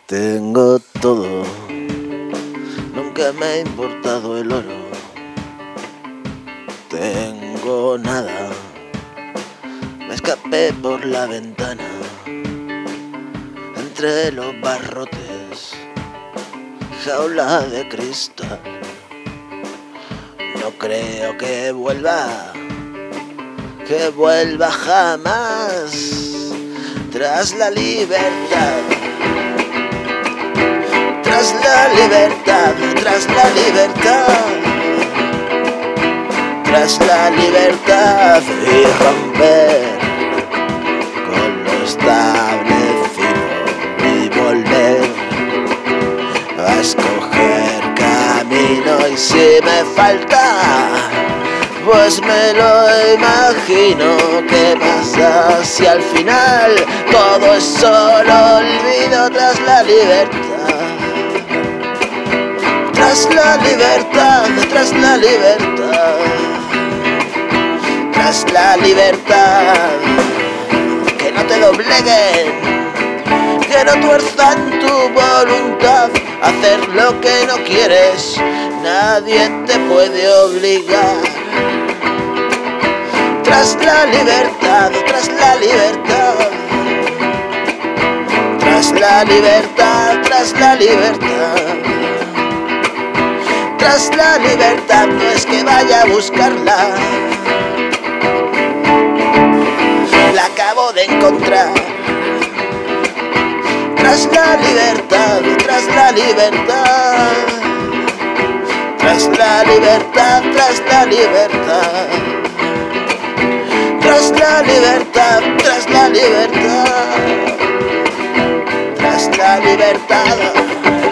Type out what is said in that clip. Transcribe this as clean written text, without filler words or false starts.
Tengo todo, nunca me ha importado el oro. Tengo nada, me escapé por la ventana, entre los barrotes, jaula de cristal. No creo que vuelva jamás, tras la libertad. Tras la libertad, tras la libertad, tras la libertad y romper con lo establecido y volver a escoger camino. Y si me falta, pues me lo imagino. ¿Qué pasa si al final todo es solo olvido? Tras la libertad, tras la libertad, tras la libertad, tras la libertad. Que no te dobleguen, que no tuerzan tu voluntad a hacer lo que no quieres, nadie te puede obligar. Tras la libertad, tras la libertad, tras la libertad, tras la libertad. Tras la libertad no es que vaya a buscarla, la acabo de encontrar. Tras la libertad, tras la libertad, tras la libertad, tras la libertad, tras la libertad, tras la libertad, tras la libertad.